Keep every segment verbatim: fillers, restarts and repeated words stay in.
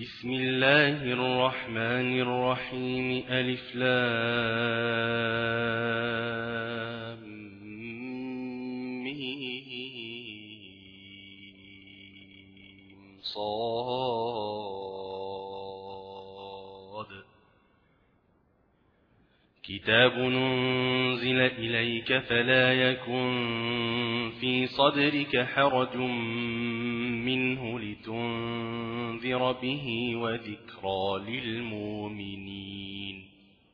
بسم الله الرحمن الرحيم ألف لام ميم صاد كتاب أنزل إليك فلا يكن في صدرك حرج منه لتنذر به وذكرى للمؤمنين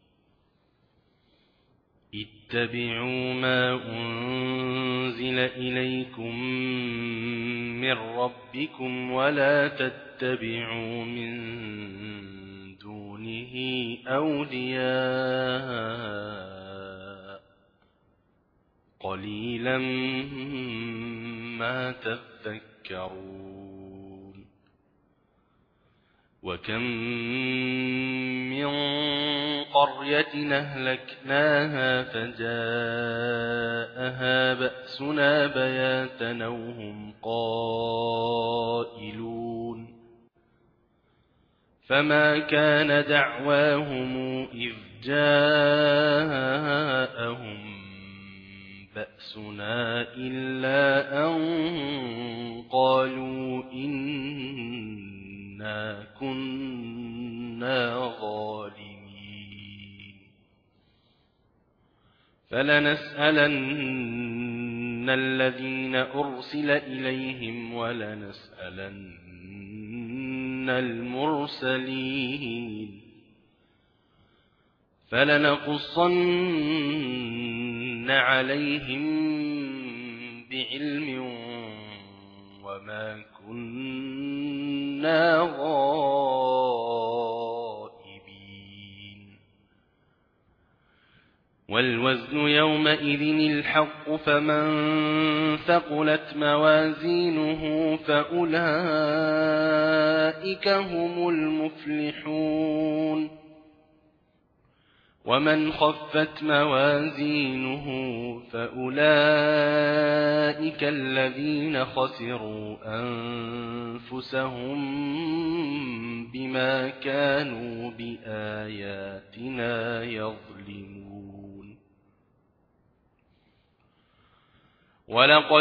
اتبعوا ما أنزل إليكم من ربكم ولا تتبعوا من دونه أولياء قليلا ما تذكرون وكم من قرية أهلكناها فجاءها بأسنا بياتا أو هم قائلون فما كان دعواهم إذ جاءهم بأسنا إلا أن قالوا إنا كنا ظالمين فلنسألن الذين أرسل إليهم ولنسألن المرسلين فلنقصن عليهم بعلم وما كنا غائبين والوزن يومئذ الحق فمن ثقلت موازينه فأولئك هم المفلحون ومن خفت موازينه فأولئك الذين خسروا أنفسهم بما كانوا بآياتنا يظلمون ولقد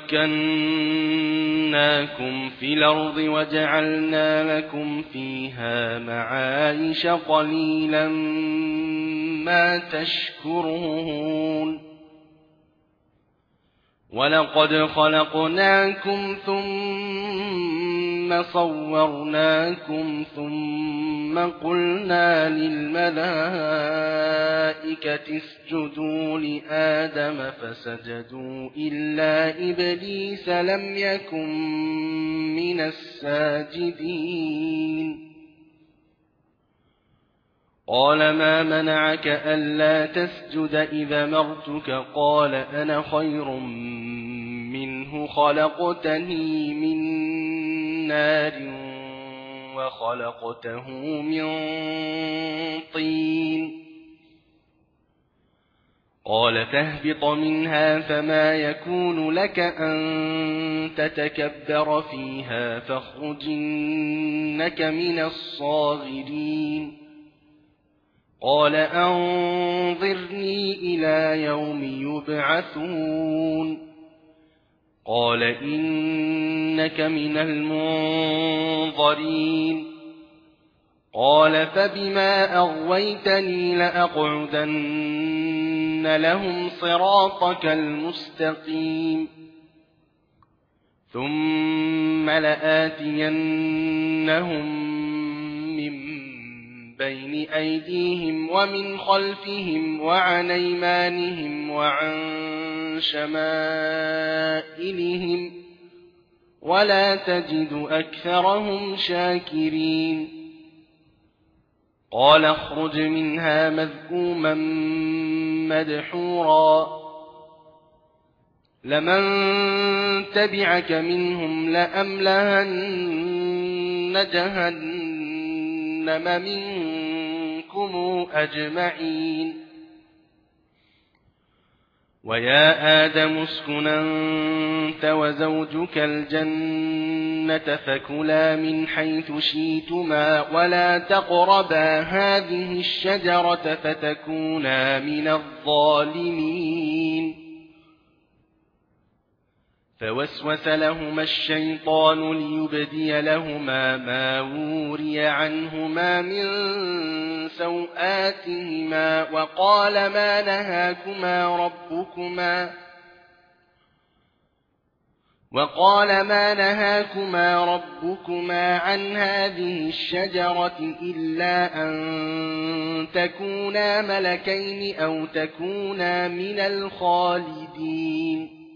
مكناكم في الأرض وجعلنا لكم فيها معايش قليلا ما تشكرون ولقد خلقناكم ثم صورناكم ثم قلنا للملائكة اسجدوا لآدم فسجدوا إلا إبليس لم يكن من الساجدين قال ما منعك ألا تسجد إذا مرتك قال أنا خير منه خلقتني من نار وخلقته من طين قال فاهبط منها فما يكون لك أن تتكبر فيها فاخرج إنك من الصاغرين قال أنظرني إلى يوم يبعثون قال إنك من المنظرين قال فبما أغويتني لأقعدن لهم صراطك المستقيم ثم لآتينهم بين أيديهم ومن خلفهم وعن أيمانهم وعن شمائلهم ولا تجد أكثرهم شاكرين قال اخرج منها مذءوما مدحورا لمن تبعك منهم لأملأن جهنم منكم أجمعين ويا آدم اسكن أنت وزوجك الجنة فكلا من حيث شئتما ولا تقربا هذه الشجرة فتكونا من الظالمين. فوسوس لهما الشيطان ليبدي لهما ما وري عنهما من سوآتهما وقال ما نهاكما ربكما وقال ما نهاكما ربكما عن هذه الشجرة إلا أن تكونا ملكين أو تكونا من الخالدين.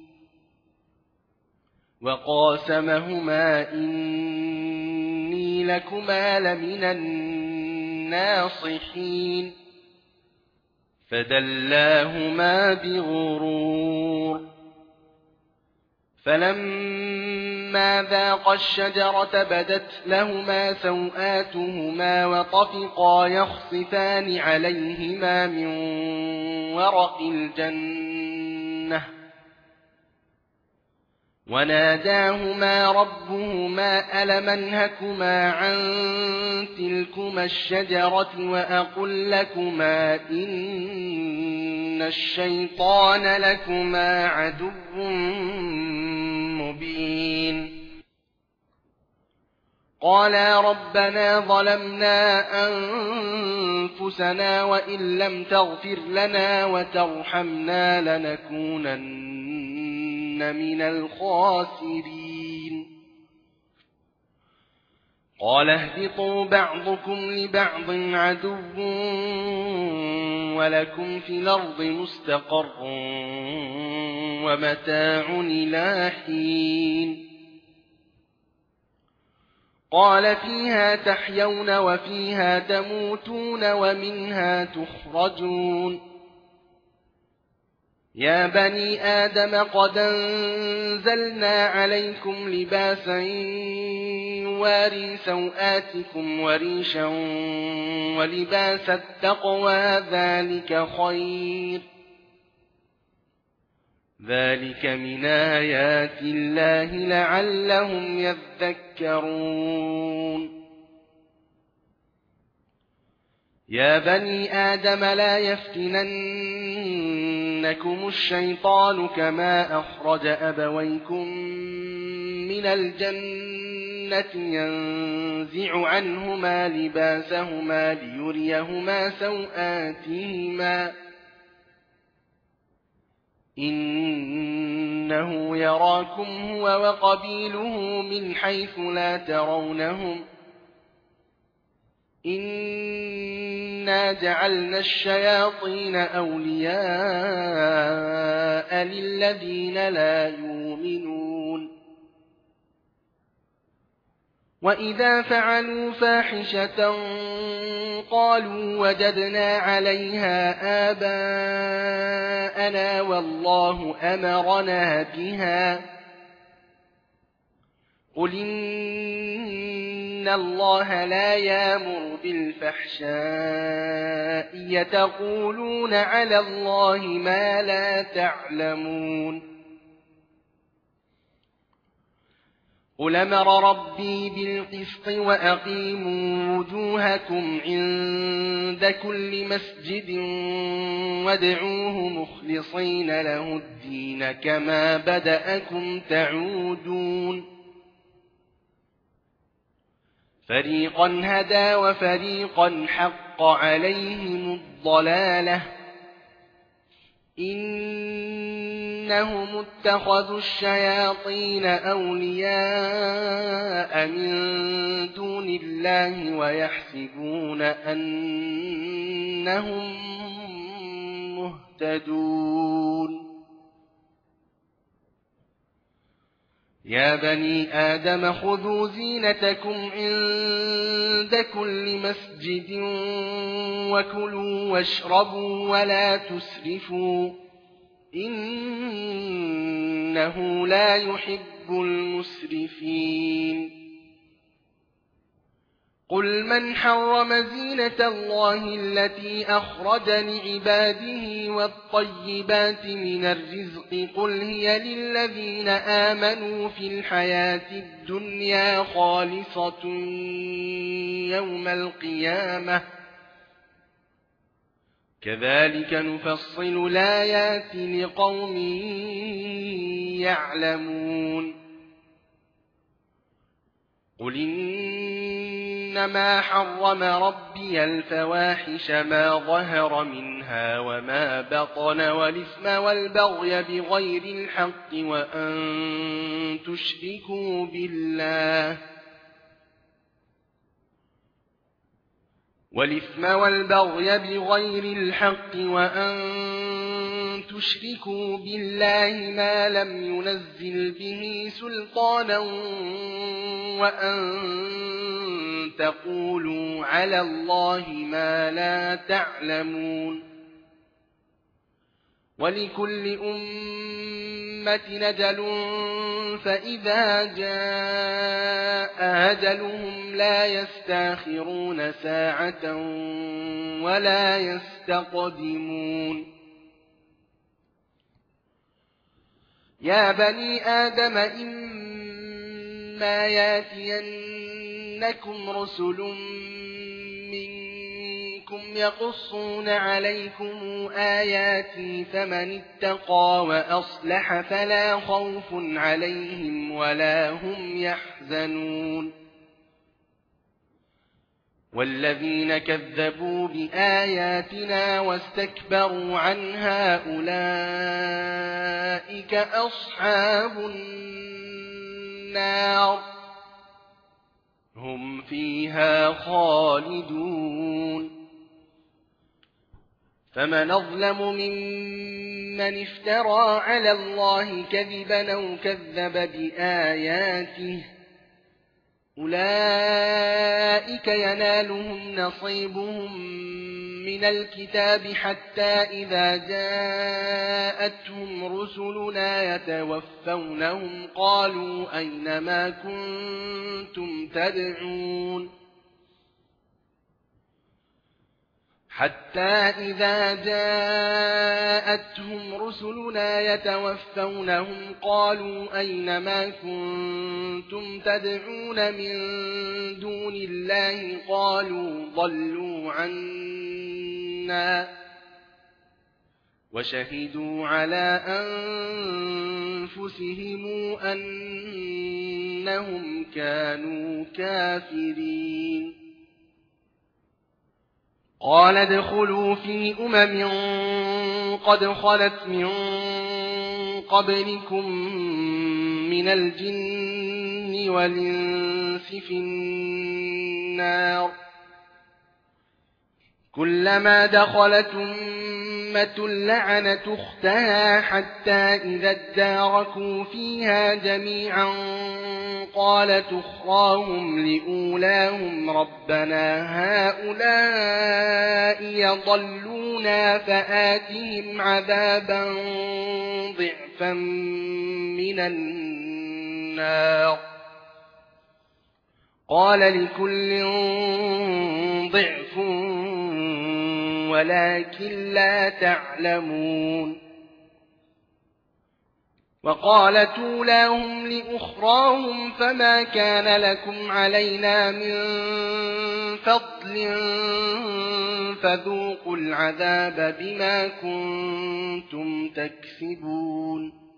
وقاسمهما إني لكما لمن الناصحين. فدلاهما بغرور. فلما ذاقا الشجرة بدت لهما سوآتهما وطفقا يخصفان عليهما من ورق الجنة وناداهما ربهما ألم أنهكما عن تلكما الشجرة وأقل لكما إن الشيطان لكما عدو مبين. قالا ربنا ظلمنا أنفسنا وإن لم تغفر لنا وترحمنا لنكونن من الخاسرين. قال اهبطوا بعضكم لبعض عدو ولكم في الأرض مستقر ومتاع إلى حين. قال فيها تحيون وفيها تموتون ومنها تخرجون. يا بني آدم قد أنزلنا عليكم لباسا يواري سوآتكم وريشا ولباس التقوى ذلك خير. ذلك من آيات الله لعلهم يذكرون. يا بني آدم لا يفتننكم الشيطان كما أخرج أبويكم من الجنة ينزع عنهما لباسهما ليريهما سوآتهما إنه يراكم هو وقبيله من حيث لا ترونهم إنا جعلنا الشياطين أولياء للذين لا يؤمنون. وإذا فعلوا فاحشة قالوا وجدنا عليها آباءنا والله أمرنا بها قل إن الله لا يأمر بالفحشاء يتقولون على الله ما لا تعلمون. قل أمر ربي بالقسط وأقيموا وجوهكم عند كل مسجد وادعوه مخلصين له الدين كما بدأكم تعودون. فريقا هدى وفريقا حق عليهم الضلالة إنهم اتخذوا الشياطين أولياء من دون الله ويحسبون أنهم مهتدون. يا بني آدم خذوا زينتكم عند كل مسجد وكلوا واشربوا ولا تسرفوا إنه لا يحب المسرفين. قل من حرم زينة الله التي أخرج لعباده والطيبات من الرزق قل هي للذين آمنوا في الحياة الدنيا خالصة يوم القيامة كذلك نفصل الآيات لقوم يعلمون قل إنما حرم ربي الفواحش ما ظهر منها وما بطن والإثم والبغي بغير الحق وأن تشركوا بالله والإثم والبغي بغير الحق وأن تشركوا بالله ما لم ينزل به سلطانا وأن تقولوا على الله ما لا تعلمون ولكل أمة أجل فإذا جاء أجلهم لا يستأخرون ساعة ولا يستقدمون يا بني آدم إما ياتينكم رسل منكم يقصون عليكم آياتي فمن اتقى وأصلح فلا خوف عليهم ولا هم يحزنون والذين كذبوا بآياتنا واستكبروا عنها أولئك أصحاب النار هم فيها خالدون فمن أظلم ممن افترى على الله كذبا أو كذب بآياته أولئك ينالهم نصيبهم من الكتاب حتى إذا جاءتهم رسلنا يتوفونهم قالوا أين ما كنتم تدعون حتى إذا جاءتهم رسلنا يتوفونهم قالوا أين ما كنتم تدعون من دون الله قالوا ضلوا عنا وشهدوا على أنفسهم أنهم كانوا كافرين قال ادخلوا في أمم قد خلت من قبلكم من الجن والإنس في النار كلما دخلت أمة لعنت أختها حتى إذا اداركوا فيها جميعا قالت أخراهم لأولاهم ربنا هؤلاء يضلونا فآتهم عذابا ضعفا من النار قال لكل ضعف ولكن لا تعلمون وقالت أولاهم لأخراهم فما كان لكم علينا من فضل فذوقوا العذاب بما كنتم تكسبون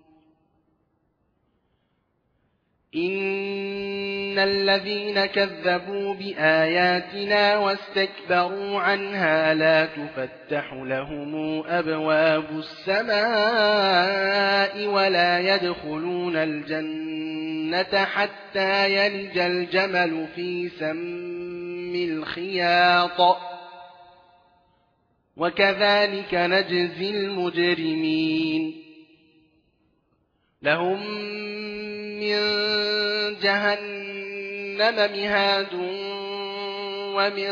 إن الذين كذبوا بآياتنا واستكبروا عنها لا تفتح لهم أبواب السماء ولا يدخلون الجنة حتى يلج الجمل في سم الخياط وكذلك نجزي المجرمين لهم من جهنم مهاد ومن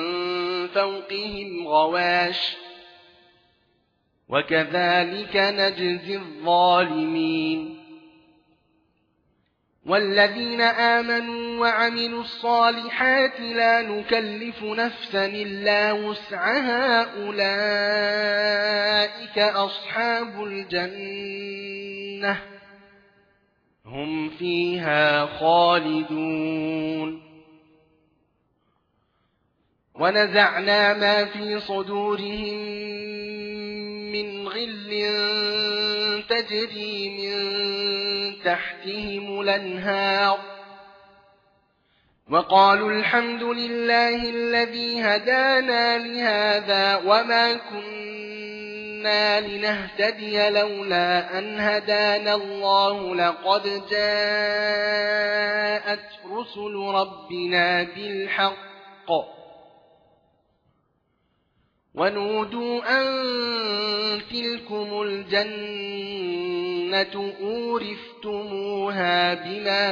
فوقهم غواش وكذلك نجزي الظالمين والذين آمنوا وعملوا الصالحات لا نكلف نفسا إلا وسعها أولئك أصحاب الجنة هم فيها خالدون ونزعنا ما في صدورهم من غل تجري من تحتهم الأنهار وقالوا الحمد لله الذي هدانا لهذا وما كنا لنهتدي لولا أن هدانا الله لقد جاءت رسل ربنا بالحق ونودوا أن تلكم الجنة أورثتموها بما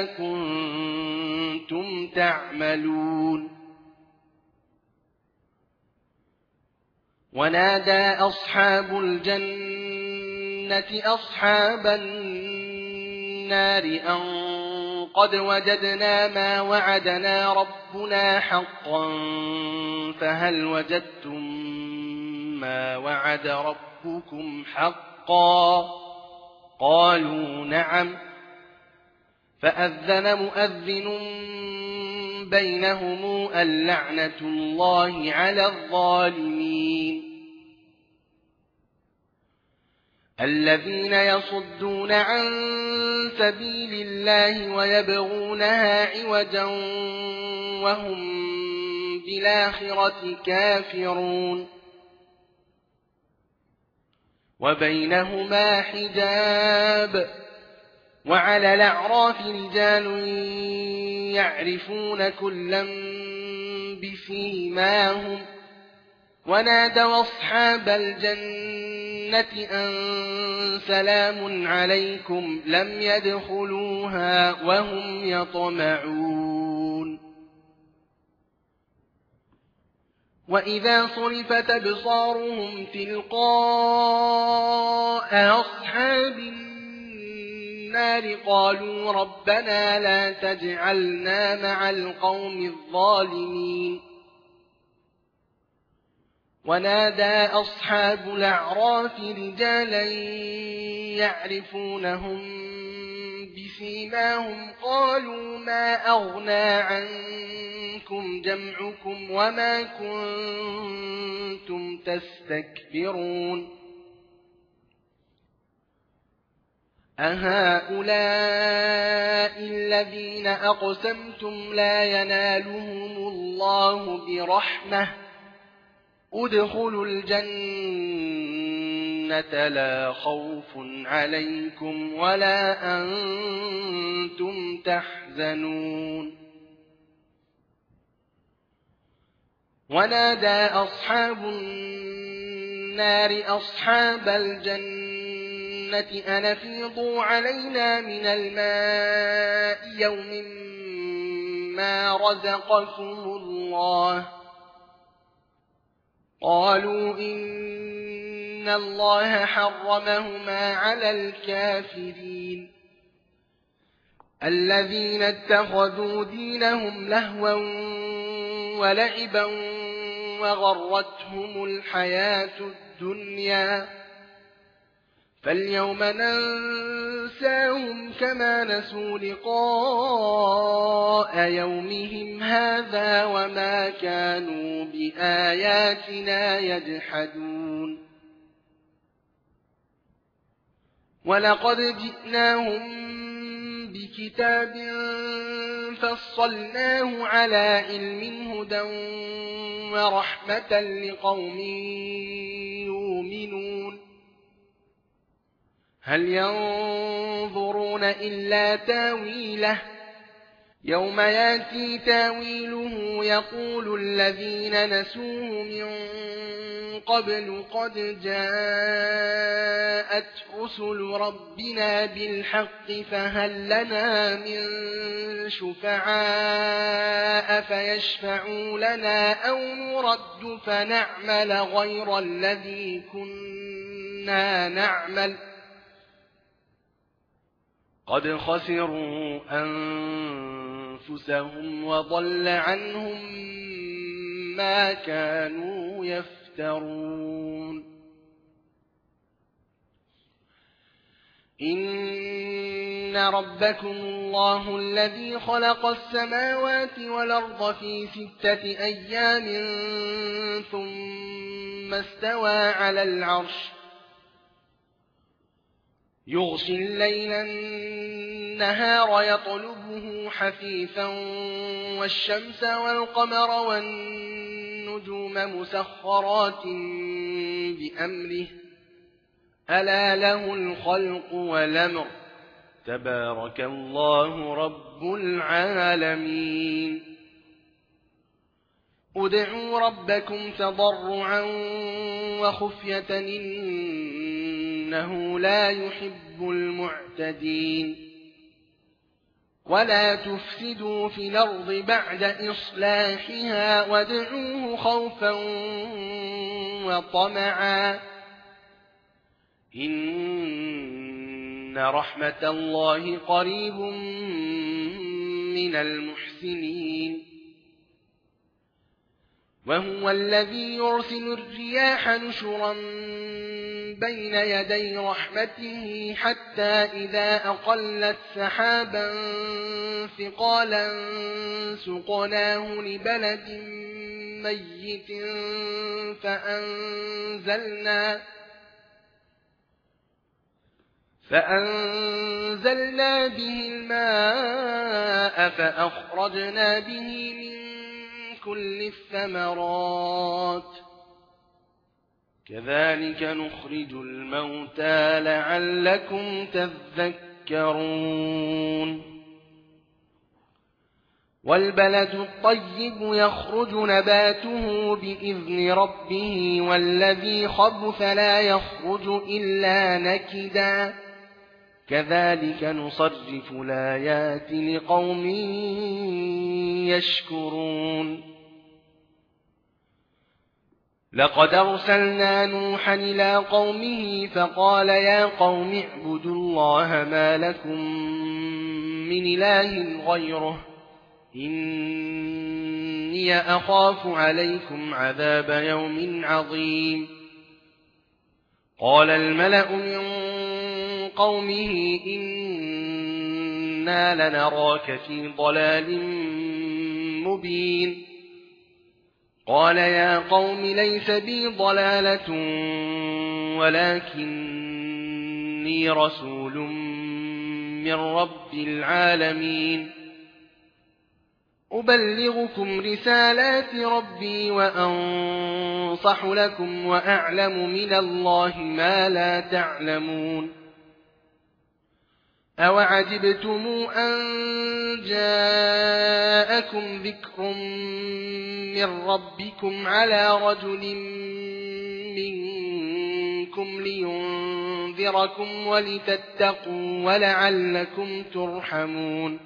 كنتم تعملون ونادى أصحاب الجنة أصحاب النار أن قد وجدنا ما وعدنا ربنا حقا فهل وجدتم ما وعد ربكم حقا قالوا نعم فأذن مؤذن بينهم اللعنة الله على الظالمين الذين يصدون عن سبيل الله ويبغونها عوجا وهم بالآخرة كافرون وبينهما حجاب وعلى الأعراف رجال يعرفون كلا بسيماهم ونادوا أصحاب الجنة أن سلام عليكم لم يدخلوها وهم يطمعون وإذا صرفت أبصارهم تلقاء أصحاب النار قالوا ربنا لا تجعلنا مع القوم الظالمين ونادى أصحاب الأعراف رجالا يعرفونهم بسيماهم قالوا ما أغنى عنكم جمعكم وما كنتم تستكبرون أهؤلاء الذين أقسمتم لا ينالهم الله برحمة ادخلوا الجنة لا خوف عليكم ولا أنتم تحزنون ونادى أصحاب النار أصحاب الجنة أن أفيضوا علينا من الماء يوم ما رزقكم الله قالوا إن الله حرمهما على الكافرين الذين اتخذوا دينهم لهوا ولعبا وغرتهم الحياة الدنيا فاليوم ننساهم كما نسوا لقاء يومهم هذا وما كانوا بآياتنا يجحدون ولقد جئناهم بكتاب فصلناه على علم هدى ورحمة لقوم يؤمنون هل ينظرون إلا تاويله يوم ياتي تاويله يقول الذين نسوه من قبل قد جاءت رسل ربنا بالحق فهل لنا من شفعاء فيشفعوا لنا أو نرد فنعمل غير الذي كنا نعمل قد خسروا أنفسهم وضل عنهم ما كانوا يفترون إن ربكم الله الذي خلق السماوات والأرض في ستة أيام ثم استوى على العرش يغشي الليل النهار يطلبه حثيثا والشمس والقمر والنجوم مسخرات بأمره ألا له الخلق والأمر تبارك الله رب العالمين ادعوا ربكم تضرعا وخفية إنه لا يحب المعتدين ولا تفسدوا في الأرض بعد إصلاحها وادعوه خوفا وطمعا إن رحمة الله قريب من المحسنين وهو الذي يرسل الرياح نشرا بين يدي رحمته حتى إذا أقلت سحابا ثقالا سقناه لبلد ميت فأنزلنا فأنزلنا به الماء فأخرجنا به من كل الثمرات كذلك نخرج الموتى لعلكم تذكرون والبلد الطيب يخرج نباته بإذن ربه والذي خبث لا يخرج إلا نكدا كذلك نصرف الآيات لقوم يشكرون لقد أرسلنا نوحا إلى قومه فقال يا قوم اعبدوا الله ما لكم من إله غيره إني أخاف عليكم عذاب يوم عظيم قال الملأ من قومه إنا لنراك في ضلال مبين قال يا قوم ليس بي ضلالة ولكني رسول من رب العالمين أبلغكم رسالات ربي وأنصح لكم وأعلم من الله ما لا تعلمون أوعجبتم أن جاءكم ذكر من ربكم على رجل منكم لينذركم ولتتقوا ولعلكم ترحمون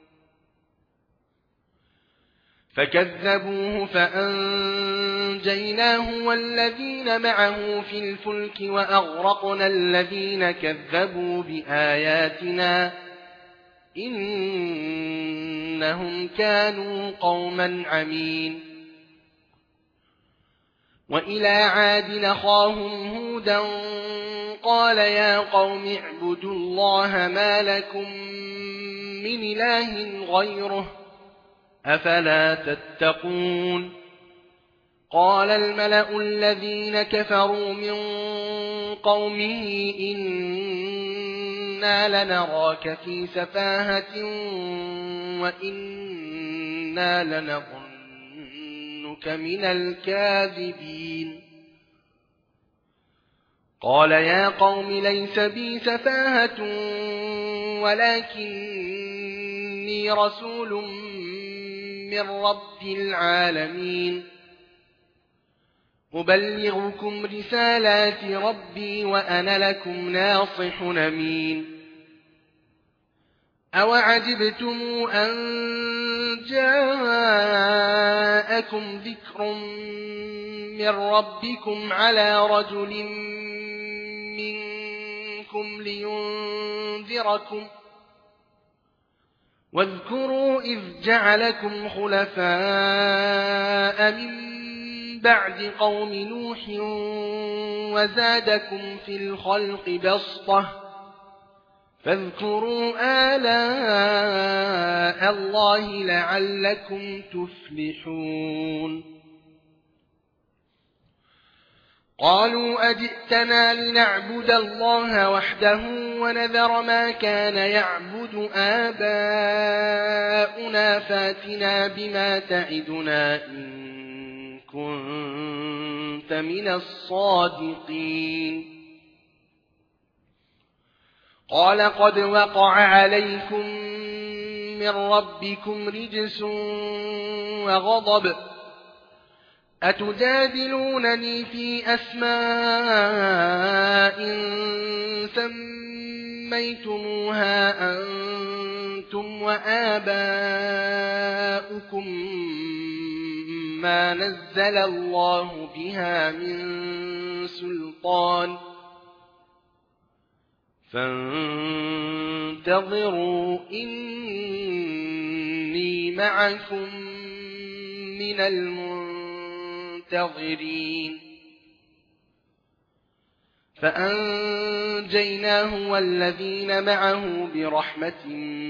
فكذبوه فأنجيناه والذين معه في الفلك وأغرقنا الذين كذبوا بآياتنا إنهم كانوا قوما عمين وإلى عاد أخاهم هودا قال يا قوم اعبدوا الله ما لكم من إله غيره أفلا تتقون قال الملأ الذين كفروا من قومه إنا لنراك في سفاهة وإنا لنظنك من الكاذبين قال يا قوم ليس بي سفاهة ولكني رسول من رب العالمين أبلغكم رسالات ربي وأنا لكم ناصح أمين أوعجبتم أن جاءكم ذكر من ربكم على رجل منكم لينذركم واذكروا إذ جعلكم خلفاء من بعد قوم نوح وزادكم في الخلق بسطة فاذكروا آلاء الله لعلكم تفلحون قالوا أجئتنا لنعبد الله وحده ونذر ما كان يعبد آباؤنا فاتنا بما تعدنا إن كنت من الصادقين قال قد وقع عليكم من ربكم رجس وغضب أتجادلونني في أسماء سميتموها أنتم وآباؤكم ما نزل الله بها من سلطان فانتظروا إني معكم من المنتظرين فأنجيناه والذين معه برحمة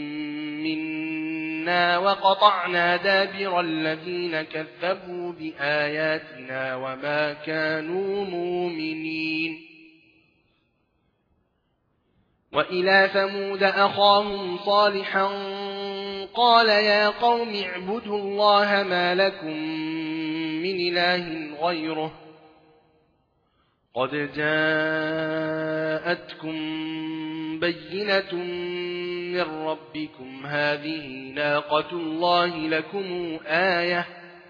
منا وقطعنا دابر الذين كذبوا بآياتنا وما كانوا مؤمنين وإلى ثمود أخاهم صالحا قال يا قوم اعبدوا الله ما لكم من إله غيره قد جاءتكم بينة من ربكم هذه ناقة الله لكم آية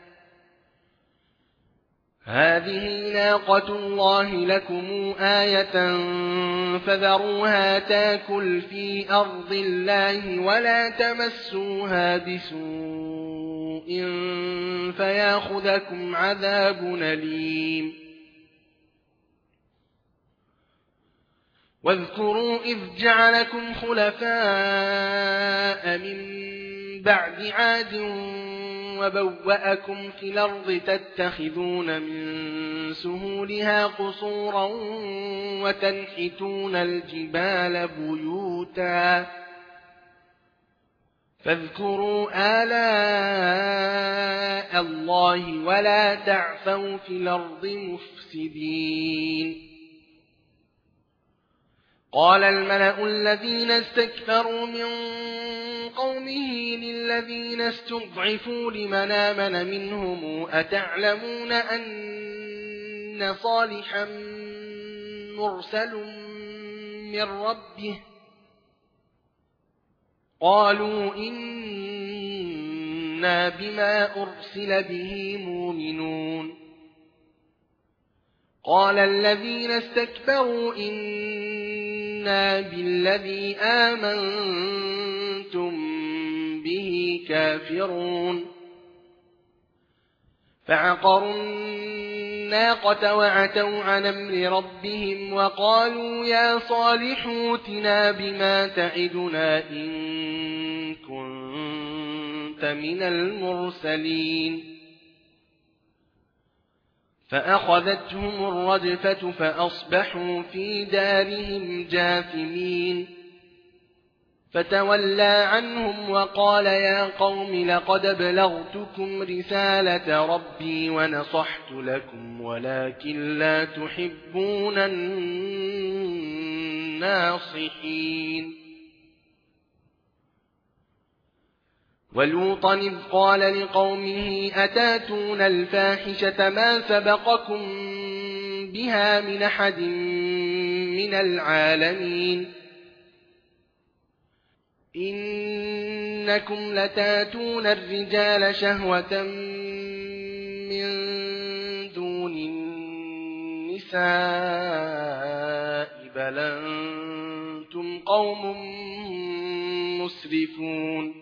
هذه ناقة الله لكم آية فذروها تاكل في أرض الله ولا تمسوها بسوء فياخذكم عذاب أليم واذكروا إذ جعلكم خلفاء من بعد عاد وبوأكم في الأرض تتخذون من سهولها قصورا وتنحتون الجبال بيوتا فاذكروا آلاء الله ولا تعثوا في الأرض مفسدين قال الملأ الذين استكبروا من قومه للذين استضعفوا لمن آمن منهم أتعلمون أن صالحا مرسل من ربه قالوا إنا بما أرسل به مؤمنون قال الذين استكبروا إنا بالذي آمنتم به كافرون فعقروا الناقة وعتوا عن أمر ربهم وقالوا يا صالح ائتنا بما تعدنا إن كنت من المرسلين فأخذتهم الرجفة فأصبحوا في دارهم جاثمين فتولى عنهم وقال يا قوم لقد أبلغتكم رسالة ربي ونصحت لكم ولكن لا تحبون الناصحين ولوطا إذ قال لقومه أتاتون الفاحشة ما سبقكم بها من أحد من العالمين إنكم لتاتون الرجال شهوة من دون النساء بل أنتم قوم مسرفون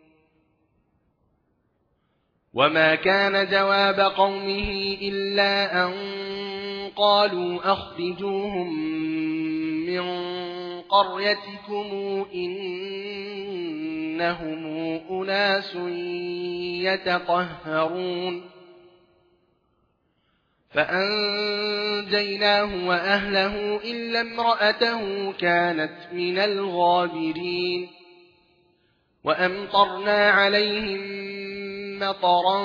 وما كان جواب قومه إلا أن قالوا أخرجوهم من قريتكم إنهم إنهم أناس يتطهرون فأنجيناه وأهله إلا امرأته كانت من الغابرين وأمطرنا عليهم مطرا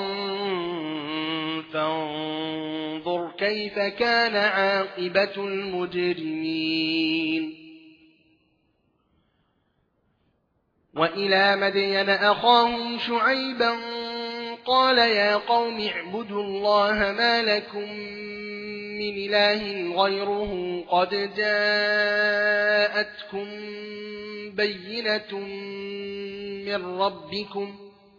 فانظر كيف كان عاقبة المجرمين وإلى مدين أخاهم شعيبا قال يا قوم اعبدوا الله ما لكم من إله غيره قد جاءتكم بينة من ربكم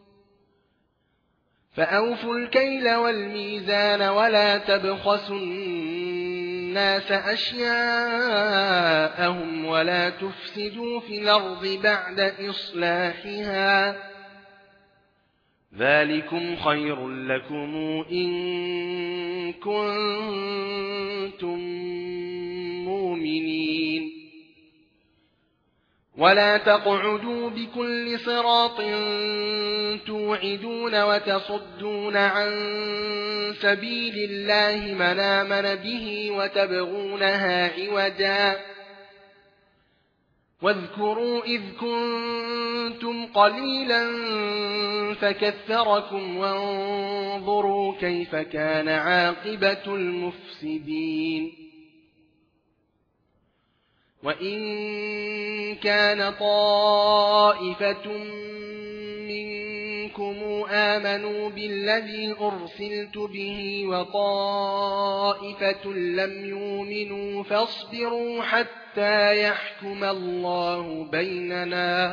فأوفوا الكيل والميزان ولا تبخسوا الناس أشياءهم ولا تفسدوا في الأرض بعد إصلاحها ذلكم خير لكم إن كنتم مؤمنين ولا تقعدوا بكل صراط توعدون وتصدون عن سبيل الله من آمن به وتبغونها عوجا واذكروا إذ كنتم قليلا فكثركم وانظروا كيف كان عاقبة المفسدين وإن كان طائفة منكم آمنوا بالذي أرسلت به وطائفة لم يؤمنوا فاصبروا حتى يحكم الله بيننا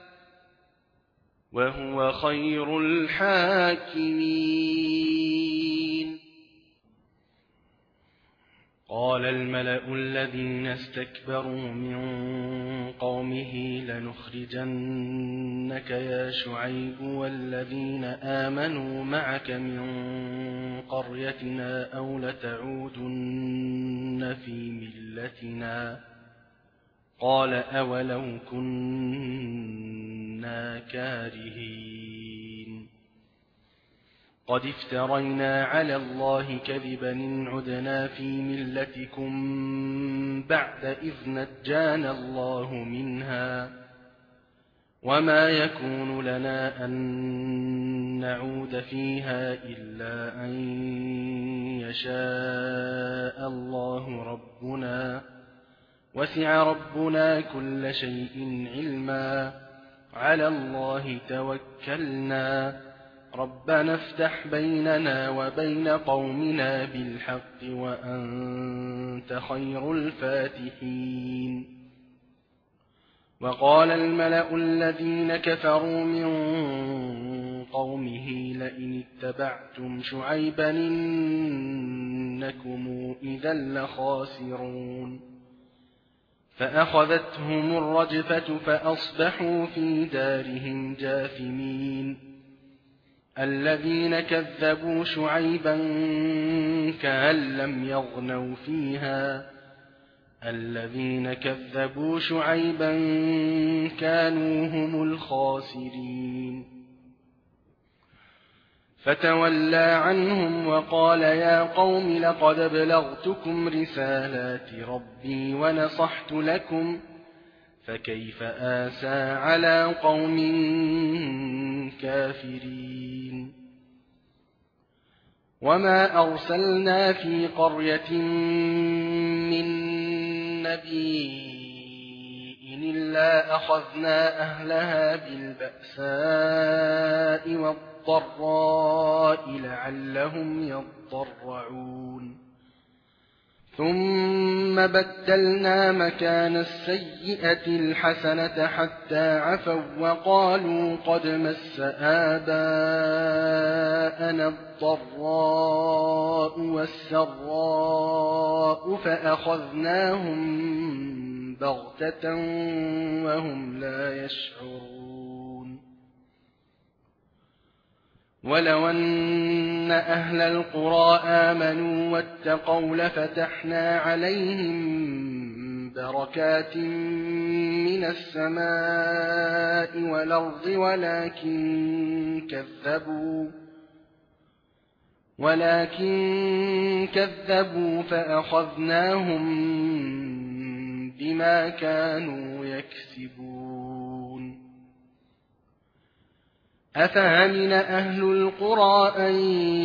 وهو خير الحاكمين قال الملأ الذين استكبروا من قومه لنخرجنك يا شعيب والذين آمنوا معك من قريتنا أو لتعودن في ملتنا قال أولو كنا كارهين قد افترينا على الله كذبا إن عدنا في ملتكم بعد إذ نجانا الله منها وما يكون لنا أن نعود فيها إلا أن يشاء الله ربنا وسع ربنا كل شيء علما على الله توكلنا ربنا افتح بيننا وبين قومنا بالحق وأنت خير الفاتحين وقال الملأ الذين كفروا من قومه لئن اتبعتم شعيبا إنكم إذا لخاسرون فأخذتهم الرجفة فأصبحوا في دارهم جاثمين الذين كذبوا شعيبا كأن لم يغنوا فيها الذين كذبوا شعيبا كانوا هم الخاسرين فتولى عنهم وقال يا قوم لقد أبلغتكم رسالات ربي ونصحت لكم فكيف آسى على قوم كافرين وما أرسلنا في قرية من نبي إلا أخذنا أهلها بالبأساء والضراء لعلهم يضرعون ثم بدلنا مكان السيئة الحسنة حتى عفوا وقالوا قد مس آباءنا الضراء والسراء فأخذناهم بغتة وهم لا يشعرون ولو أن أهل القرى آمنوا واتقوا لفتحنا عليهم بركات من من السماء والأرض ولكن كذبوا ولكن كذبوا فأخذناهم بما كانوا يكسبون أفأمن أهل القرى أن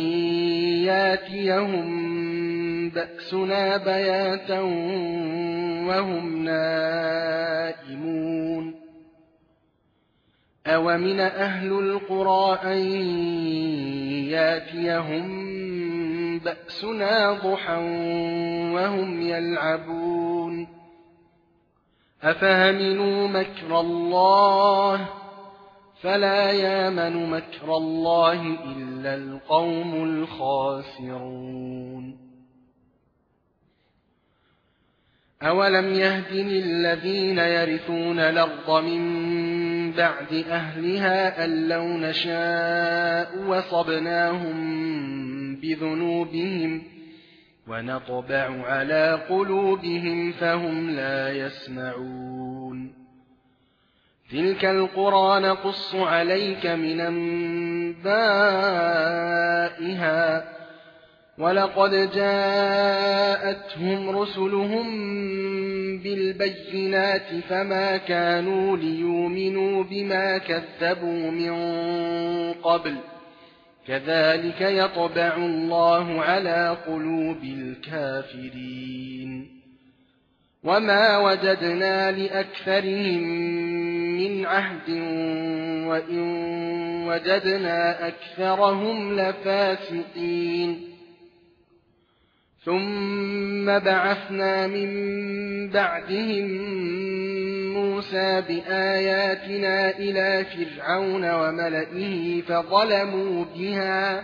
ياتيهم بأسنا بياتا وهم نائمون أومن أهل القرى أن ياتيهم بأسنا ضحى وهم يلعبون أفأمنوا مكر الله فلا يامن مكر الله إلا القوم الخاسرون أولم يهد للذين يرثون الأرض من بعد أهلها أن لو نشاء وصبناهم بذنوبهم ونطبع على قلوبهم فهم لا يسمعون تلك القرى نقص عليك من أنبائها ولقد جاءتهم رسلهم بالبينات فما كانوا ليؤمنوا بما كذبوا من قبل كذلك يطبع الله على قلوب الكافرين وما وجدنا لأكثرهم من عهد وإن وجدنا أكثرهم لفاسقين ثم بعثنا من بعدهم موسى بآياتنا إلى فرعون وملئه فظلموا بها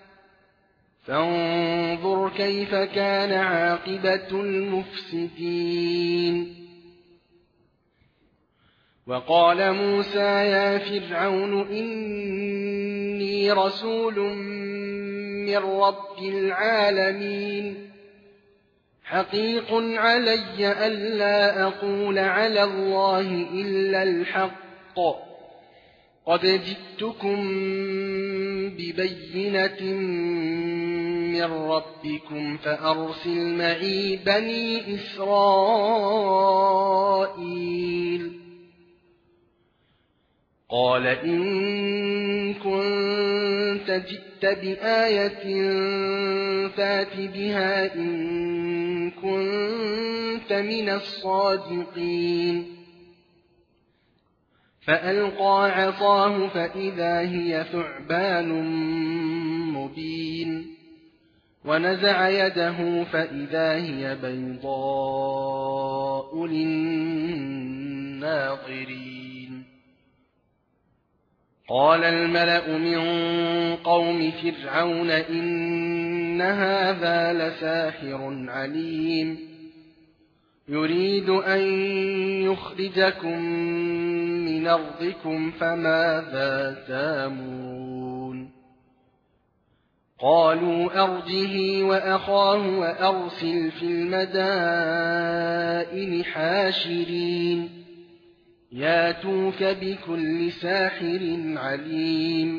فانظر كيف كان عاقبة المفسدين وقال موسى يا فرعون إني رسول من رب العالمين حقيق علي ألا أقول على الله إلا الحق قد جئتكم ببينة من ربكم فأرسل معي بني إسرائيل قال إن كنت جئت بآية فات بها إن كنت من الصادقين فألقى عصاه فإذا هي ثعبان مبين ونزع يده فإذا هي بيضاء للناظرين قال الملأ من قوم فرعون إن هذا لساحر عليم يريد أن يخرجكم من أرضكم فماذا تامرون قالوا أرجه وأخاه وأرسل في المدائن حاشرين ياتوك بكل ساحر عليم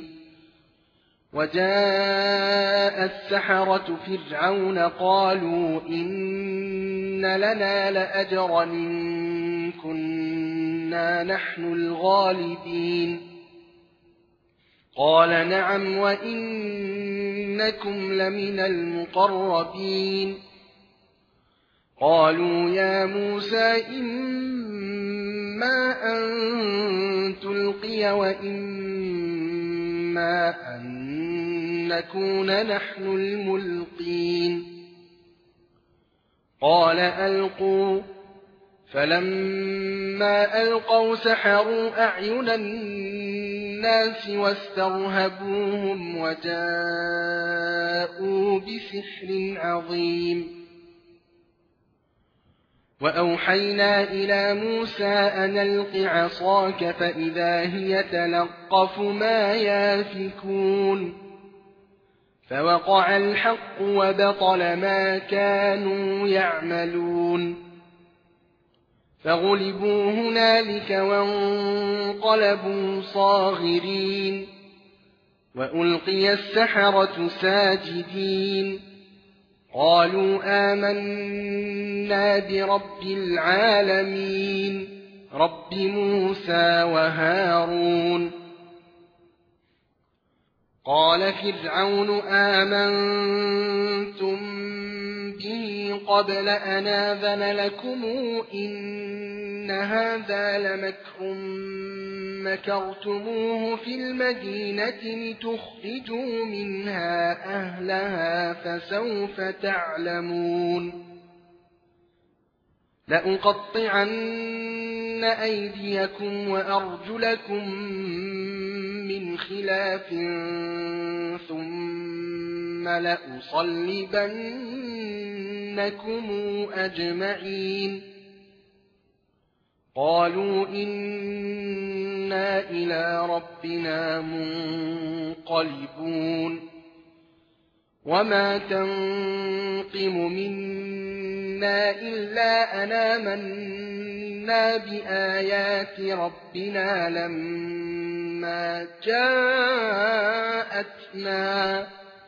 وجاء السحرة فرعون قالوا إن لنا لأجرا إن كنا نحن الغالبين قال نعم وإنكم لمن المقربين قالوا يا موسى إما أن تلقي وإما أن نكون نحن الملقين قال ألقوا فلما ألقوا سحروا أعين الناس واسترهبوهم وجاءوا بسحر عظيم وأوحينا إلى موسى أن ألق عصاك فإذا هي تلقف ما يافكون فوقع الحق وبطل ما كانوا يعملون فغلبوا هنالك وانقلبوا صاغرين وألقي السحرة ساجدين قالوا آمنا برب العالمين رب موسى وهارون. قال فرعون آمنتم به قبل أن آذن لكم إن هذا لمكر مكرتموه في المدينة لتخرجوا منها أهلها فسوف تعلمون. لأقطعن أيديكم وأرجلكم من خلاف ثم لأصلبنكم أجمعين. قالوا إنا إلى ربنا منقلبون. وما تنقم منا إلا أن آمنا بآيات ربنا لما جاءتنا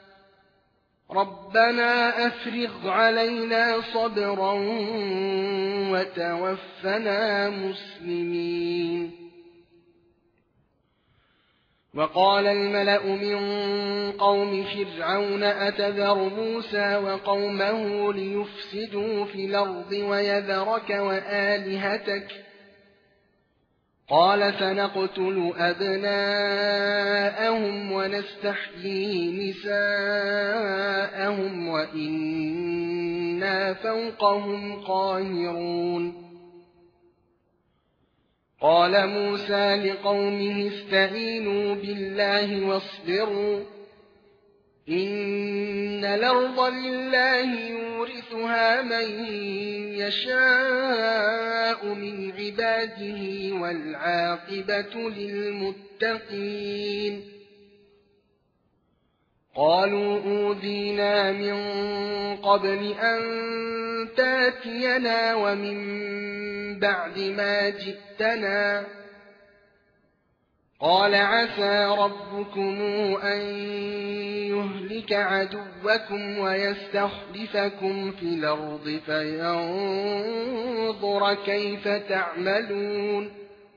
ربنا أفرغ علينا صبرا وتوفنا مسلمين. وقال الملأ من قوم فرعون أتذر موسى وقومه ليفسدوا في الأرض ويذرك وآلهتك قال سنقتل أبناءهم ونستحيي نساءهم وإنا فوقهم قاهرون. قال موسى لقومه استعينوا بالله واصبروا إن الأرض لله يورثها من يشاء من عباده والعاقبة للمتقين. قالوا أوذينا من قبل أن تاتينا ومن بعد ما جئتنا قال عسى ربكم أن يهلك عدوكم ويستخلفكم في الأرض فينظر كيف تعملون.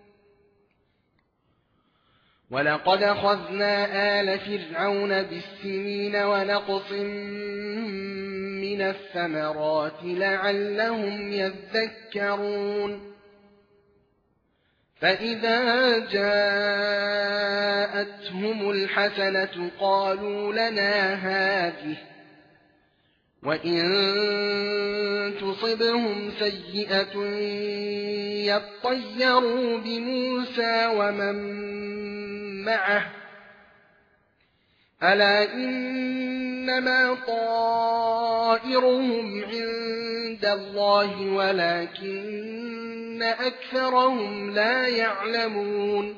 ولقد أخذنا آل فرعون بالسنين ونقص من الثمرات لعلهم يذكرون. فإذا جاءتهم الحسنة قالوا لنا هذه وإن تصبهم سيئة يطيروا بموسى ومن معه ألا إنما طائرهم عند الله ولكن أكثرهم لا يعلمون.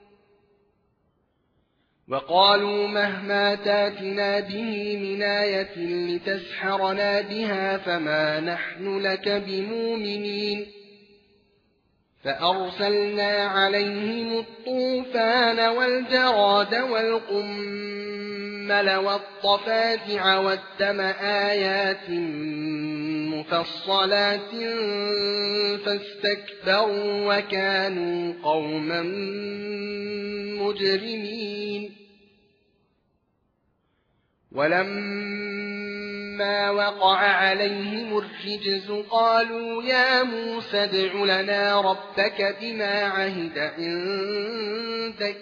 وقالوا مهما تاتنا به من آية لتسحرنا بها فما نحن لك بمؤمنين. فأرسلنا عليهم الطوفان والجراد والقمل والضفادع والدم آيات مفصلات فاستكبروا وكانوا قوما مجرمين. ولما وقع عليهم الرجز قالوا يا موسى ادع لنا ربك بما عهد عندك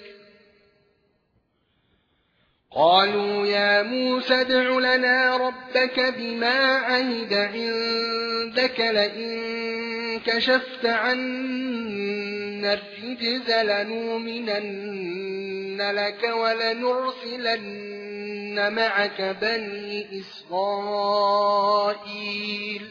قالوا يا موسى ادع لنا ربك بما عهد عندك لئن كشفت عنا الرجز لنؤمنن لك ولنرسلن معك بني إسرائيل.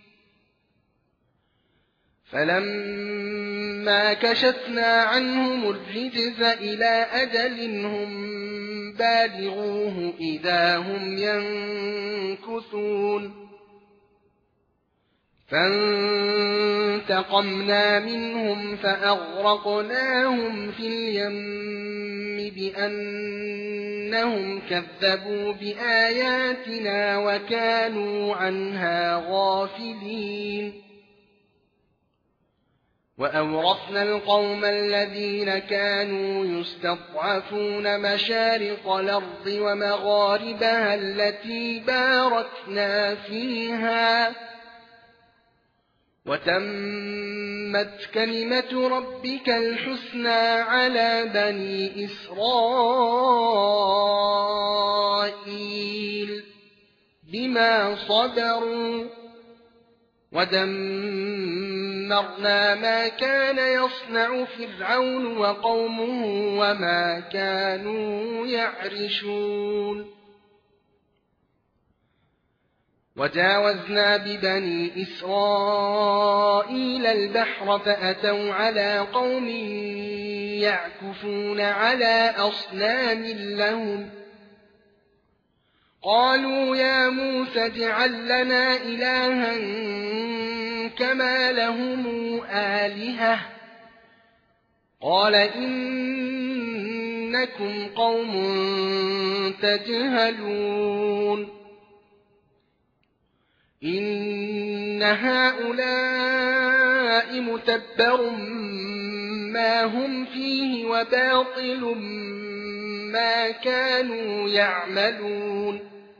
فلما كشفنا عنهم الرجز إلى أجل هم بالغوه إذا هم ينكثون. فانتقمنا فانتقمنا منهم فأغرقناهم في اليم بأنهم كذبوا بآياتنا وكانوا عنها غافلين وأورثنا القوم الذين كانوا يستضعفون مشارق الأرض ومغاربها التي باركنا فيها وتمت كلمة ربك الحسنى على بني إسرائيل بما صبروا ودمرنا ما كان يصنع فرعون وقومه وما كانوا يعرشون وجاوزنا ببني إسرائيل البحر فأتوا على قوم يعكفون على أصنام لهم قالوا يا موسى اجعل لنا إلها كما لهم آلهة قال إنكم قوم تجهلون إن هؤلاء متبر ما هم فيه وباطل ما كانوا يعملون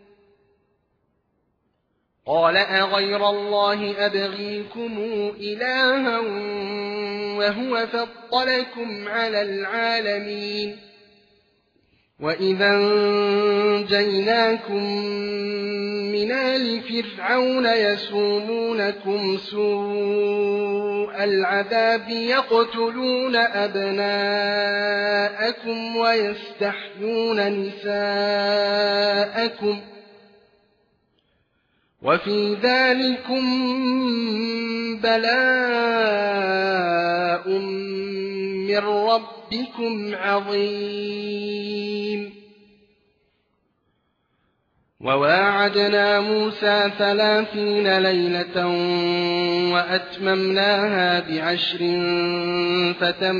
قال أغير الله أبغيكم إلها وهو فضلكم على العالمين وإذا انجيناكم من آل فرعون يسومونكم سوء العذاب يقتلون أبناءكم ويستحيون نساءكم وفي ذلكم بلاء من ربكم عظيم وواعدنا موسى ثلاثين ليلة وأتممناها بعشر فتم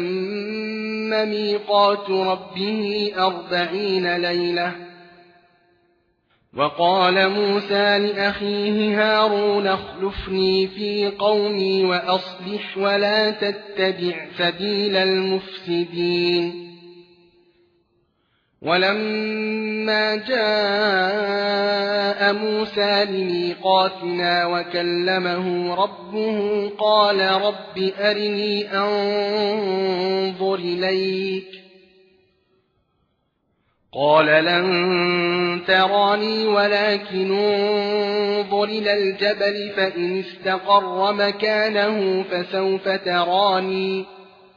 ميقات ربه أربعين ليلة وقال موسى لأخيه هارون اخلفني في قومي وأصلح ولا تتبع سبيل المفسدين ولما جاء موسى لميقاتنا وكلمه ربه قال رب أرني أنظر إليك قال لن تراني ولكن انظر إلى الجبل فإن استقر مكانه فسوف تراني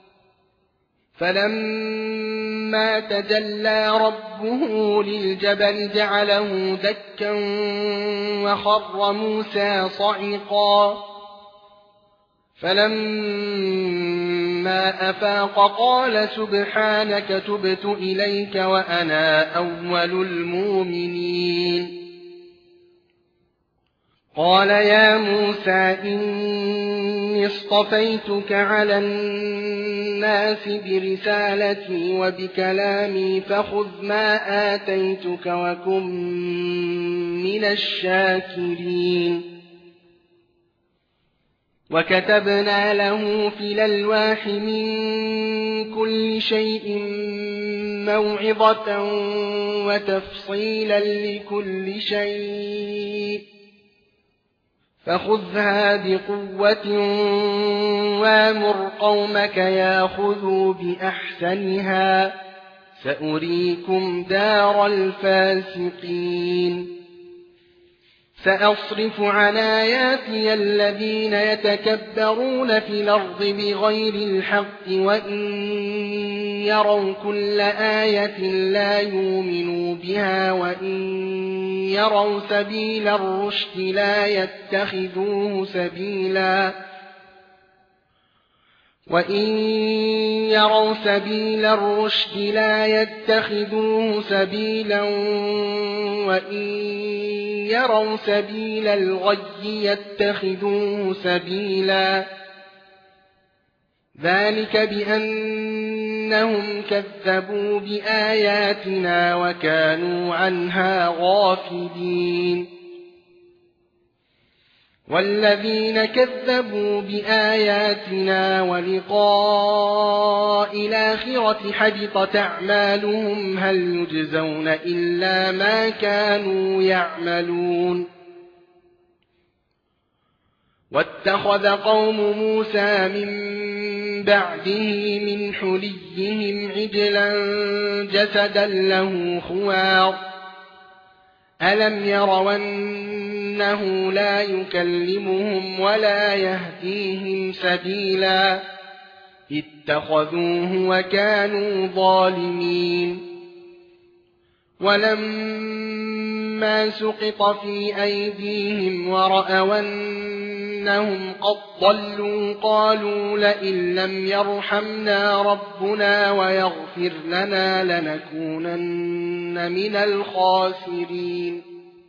فلما تجلى ربه للجبل جعله دكا وخر موسى صعقا فلما أفاق قال سبحانك تبت إليك وأنا أول المؤمنين قال يا موسى إني اصطفيتك على الناس برسالتي وبكلامي فخذ ما آتيتك وكن من الشاكرين وكتبنا له في الألواح من كل شيء موعظة وتفصيلا لكل شيء فخذها بقوة وامر قومك ياخذوا بأحسنها سأريكم دار الفاسقين سأصرف عن آياتي الذين يتكبرون في الأرض بغير الحق وإن يروا كل آية لا يؤمنوا بها وإن يروا سبيل الرشد لا يتخذوه سبيلا وإن يروا سبيل الرشد لا يتخذوه سبيلا وإن يروا سبيل الغي يتخذوه سبيلا ذلك بأنهم كذبوا بآياتنا وكانوا عنها غافلين والذين كذبوا بآياتنا ولقاء الآخرة حبطت أعمالهم هل يجزون إلا ما كانوا يعملون واتخذ قوم موسى من بعده من حليهم عجلا جسدا له خوار ألم يروا أنه لا يكلمهم ولا يهديهم سبيلا اتخذوه وكانوا ظالمين ولما سقط في أيديهم ورأوا أنهم قد ضلوا قالوا لئن لم يرحمنا ربنا ويغفر لنا لنكونن من الخاسرين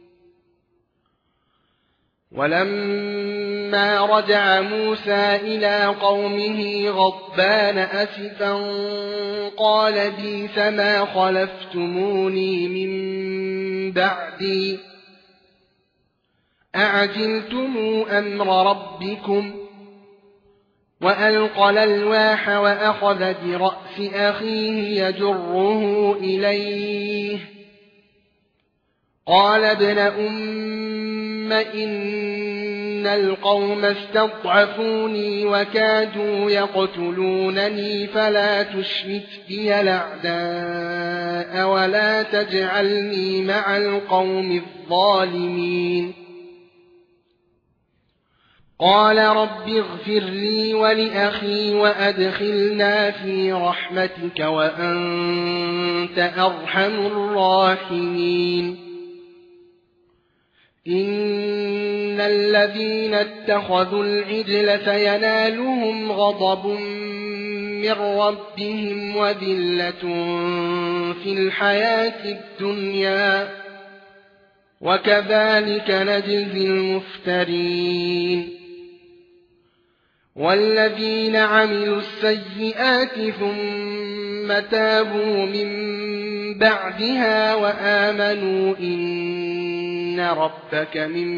ولما رجع موسى إلى قومه غضبان أسفا قال بئس ما خلفتموني من بعدي أعجلتم أمر ربكم وألقى الألواح وأخذ برأس أخيه يجره إليه قال ابن أم إن القوم استضعفوني وكادوا يقتلونني فلا تشمت بي الأعداء ولا تجعلني مع القوم الظالمين قال رب اغفر لي ولأخي وأدخلنا في رحمتك وأنت أرحم الراحمين إن الذين اتخذوا العجل سينالهم غضب من ربهم وذلة في الحياة الدنيا وكذلك نجزي المفترين والذين عملوا السيئات ثم تابوا من بعدها وآمنوا إن ربك من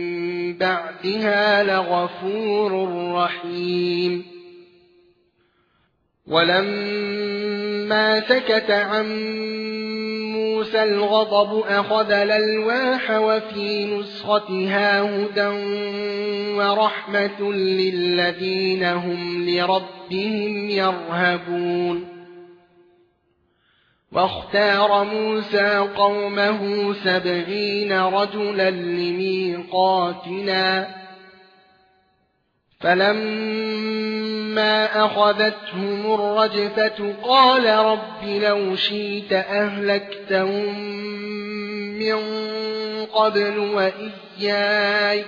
بعدها لغفور رحيم ولما سكت عن موسى الغضب أخذ الألواح وفي نسختها هدى ورحمة للذين هم لربهم يرهبون واختار موسى قومه سبعين رجلا لميقاتنا فلما أخذتهم الرجفة قال رب لو شئت أهلكتهم من قبل وإياي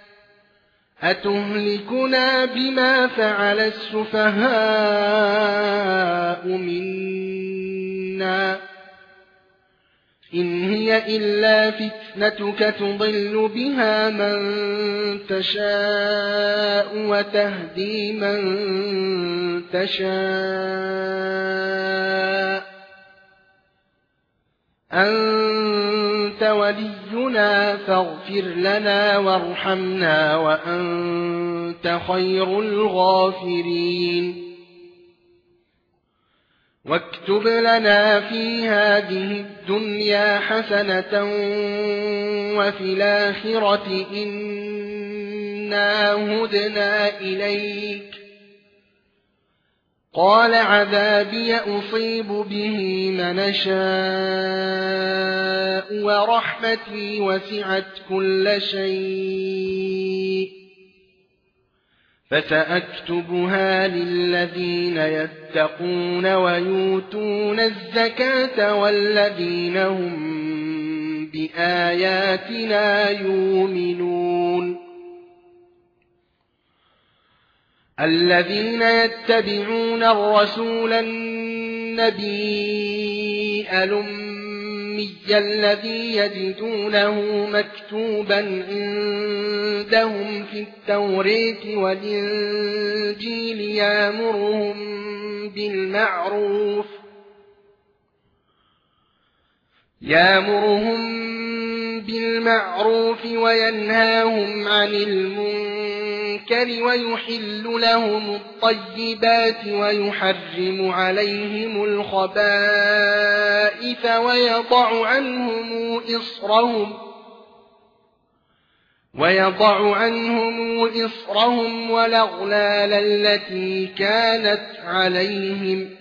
أتهلكنا بما فعل السفهاء منا إن هي إلا فتنتك تضل بها من تشاء وتهدي من تشاء أنت ولينا فاغفر لنا وارحمنا وأنت خير الغافرين واكتب لنا في هذه الدنيا حسنة وفي الآخرة إنا هدنا إليك قال عذابي أصيب به من شاء ورحمتي وسعت كل شيء فسأكتبها للذين يتقون ويؤتون الزكاة والذين هم بآياتنا يؤمنون الذين يتبعون الرسول النبي الأمي الذي يجدونه مكتوبا عندهم في التوراة والإنجيل يأمرهم بالمعروف يأمرهم بالمعروف وينهاهم عن المنكر ويحل لهم الطيبات ويحرم عليهم الخبائث ويضع عنهم إصرهم ويضع عنهم إصرهم والأغلال التي كانت عليهم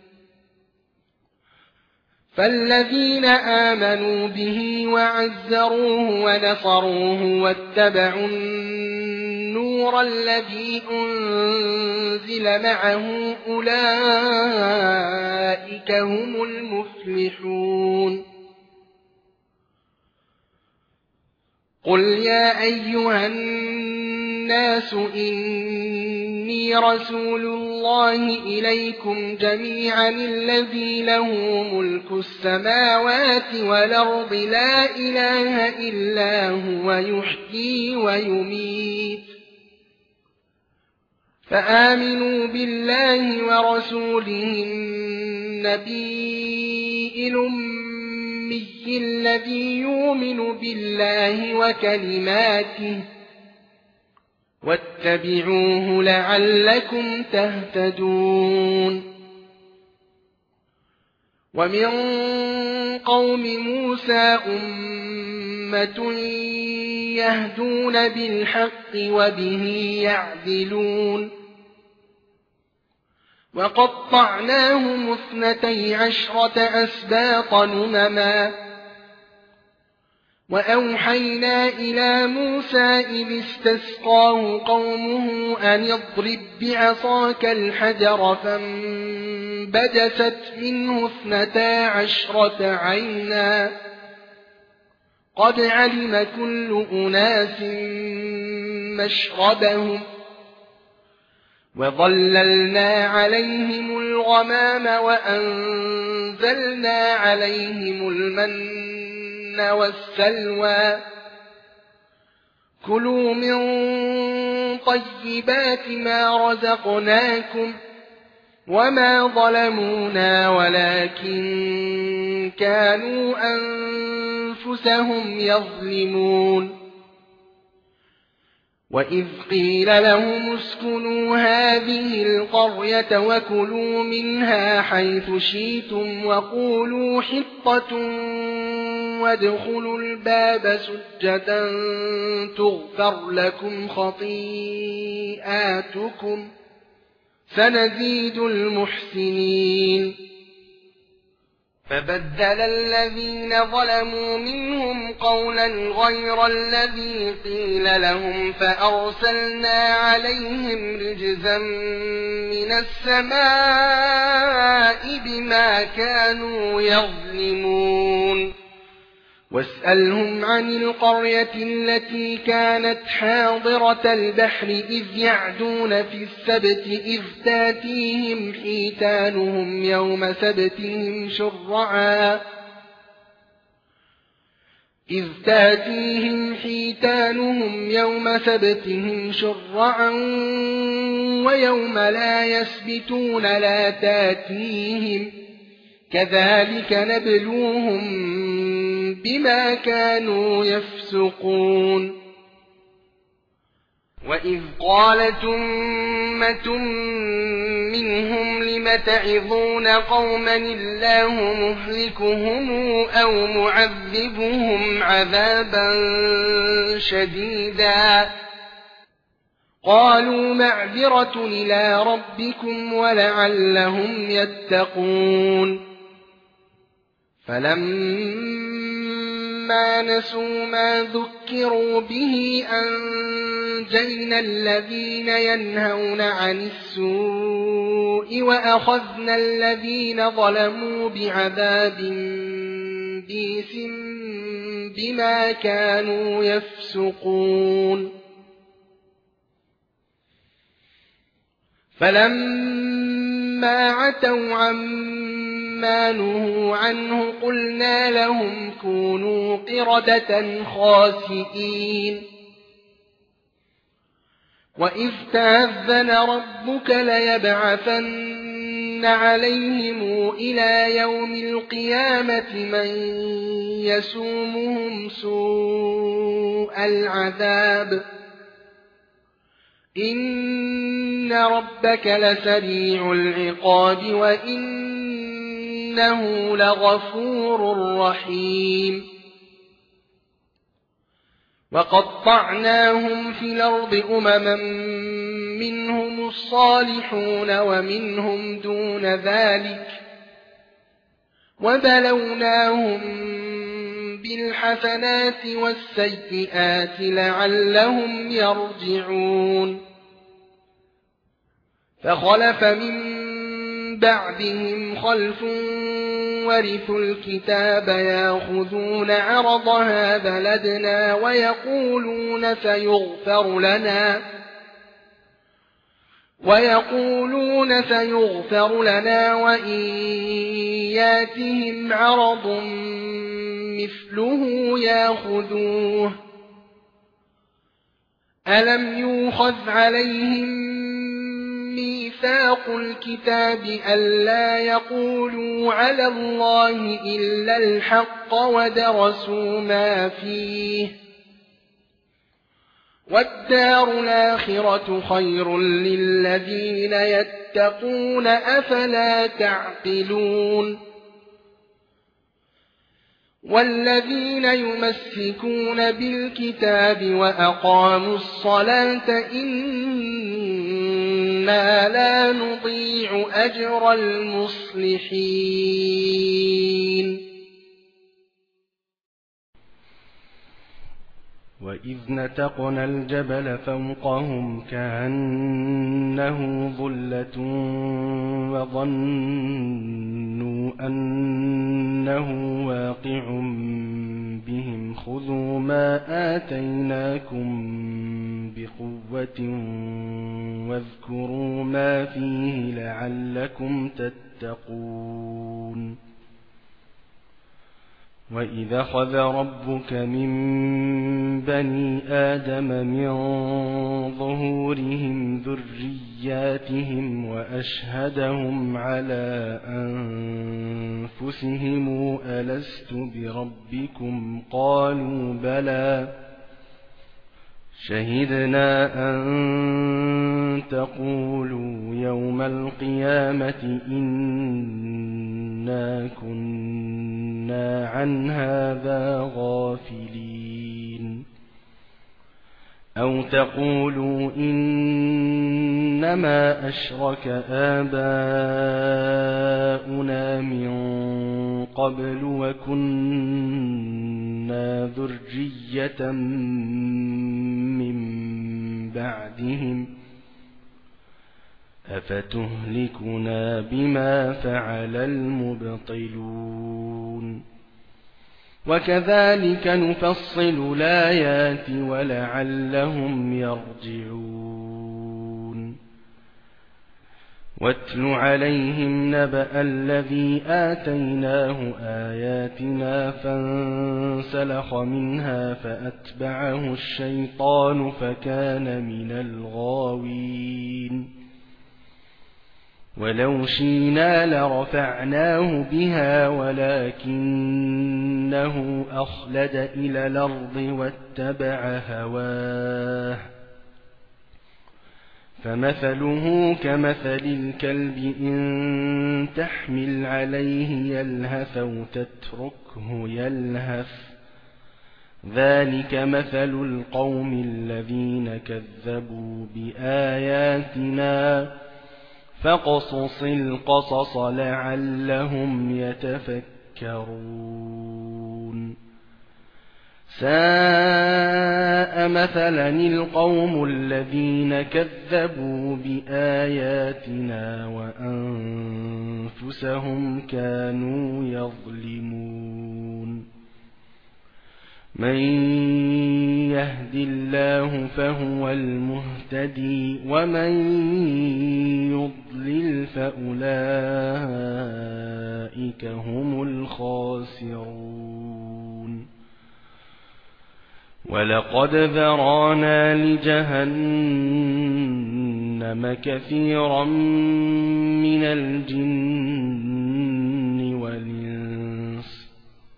فالذين آمنوا به وعزروه ونصروه واتبعوا النور الذي أنزل معه أولئك هم المفلحون قل يا أيها الناس إني رسول الله إليكم جميعا الذي له ملك السماوات والأرض لا إله إلا هو يحيي ويميت فآمنوا بالله ورسوله النبي الأمي الذي يؤمن بالله وكلماته واتبعوه لعلكم تهتدون ومن قوم موسى أمة يهدون بالحق وبه يعدلون وقطعناهم اثنتي عشرة أسباطا أمما وأوحينا إلى موسى إذ استسقاه قومه أن اضرب بعصاك الحجر فانبجست منه اثنتا عشرة عينا قد علم كل أناس مشربهم وظللنا عليهم الغمام وأنزلنا عليهم المن والسلوى كلوا من طيبات ما رزقناكم وما ظلمونا ولكن كانوا أنفسهم يظلمون وإذ قيل لهم اسكنوا هذه القرية وكلوا منها حيث شئتم وقولوا حطة وادخلوا الباب سجدا تغفر لكم خطيئاتكم سنزيد المحسنين فبدل الذين ظلموا منهم قولا غير الذي قيل لهم فأرسلنا عليهم رجزا من السماء بما كانوا يظلمون واسألهم عن القرية التي كانت حاضرة البحر إذ يعدون في السبت إذ تاتيهم حيتانهم يوم سبتهم شرعا إذ تاتيهم حيتانهم يوم سبتهم شرعا ويوم لا يسبتون لا تاتيهم كذلك نبلوهم بما كانوا يفسقون وإذ قالت أمة منهم لم تعظون قوما الله مهلكهم أو معذبهم عذابا شديدا قالوا معذرة إلى ربكم ولعلهم يتقون فلما نسوا ما ذكروا به أنجينا الذين ينهون عن السوء وأخذنا الذين ظلموا بعذاب بئس بما كانوا يفسقون فلما عتوا عما ما نهوا عنه قلنا لهم كونوا قردة خاسئين وإذ تأذن ربك ليبعثن عليهم إلى يوم القيامة من يسومهم سوء العذاب إن ربك لسريع العقاب وإنه لغفور رحيم وقطعناهم في الأرض أمما منهم الصالحون ومنهم دون ذلك وبلوناهم بالحسنات والسيئات لعلهم يرجعون فخلف من بعدهم خلف ورثوا الكتاب يأخذون عرض هذا لدنا ويقولون سيغفر لنا ويقولون سيغفر لنا وإن ياتهم عرض مثله يأخذوه ألم يؤخذ عليهم ميثاق الكتاب ألا يقولوا على الله إلا الحق ودرسوا ما فيه والدار الآخرة خير للذين يتقون أفلا تعقلون والذين يمسكون بالكتاب وأقاموا الصلاة إنا لا نضيع أجر المصلحين وإذ نتقنا الجبل فوقهم كأنه ظلة وظنوا أنه واقع بهم خذوا ما آتيناكم بقوة واذكروا ما فيه لعلكم تتقون وإذا أخذ ربك من بني آدم من ظهورهم ذرياتهم وأشهدهم على أنفسهم ألست بربكم قالوا بلى شهدنا أن تقولوا يوم القيامة إنا كنا عن هذا غافلين أو تقولوا إنما أشرك آباؤنا من قبل وكنا ذرية من بعدهم أفتهلكنا بما فعل المبطلون وكذلك نفصل الآيات ولعلهم يرجعون واتل عليهم نبأ الذي آتيناه آياتنا فانسلخ منها فأتبعه الشيطان فكان من الغاوين ولو شئنا لرفعناه بها ولكنه أخلد إلى الأرض واتبع هواه فمثله كمثل الكلب إن تحمل عليه يلهث أو تتركه يلهث ذلك مثل القوم الذين كذبوا بآياتنا فاقصص القصص لعلهم يتفكرون ساء مثلا القوم الذين كذبوا بآياتنا وأنفسهم كانوا يظلمون من يهد الله فهو المهتدي ومن يضلل فأولئك هم الخاسرون ولقد ذرانا لجهنم كثيرا من الجن والإنس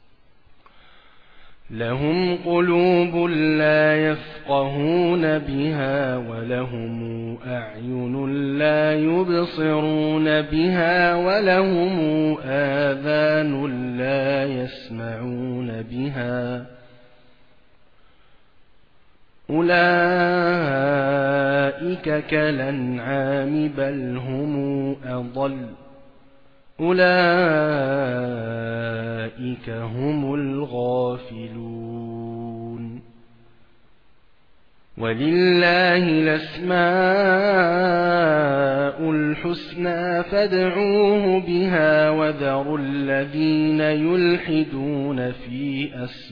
لهم قلوب لا يفقهون بها ولهم أعين لا يبصرون بها ولهم آذان لا يسمعون بها أولئك كالأنعام بل هم أضل أولئك هم الغافلون ولله الأسماء الحسنى فادعوه بها وذروا الذين يلحدون في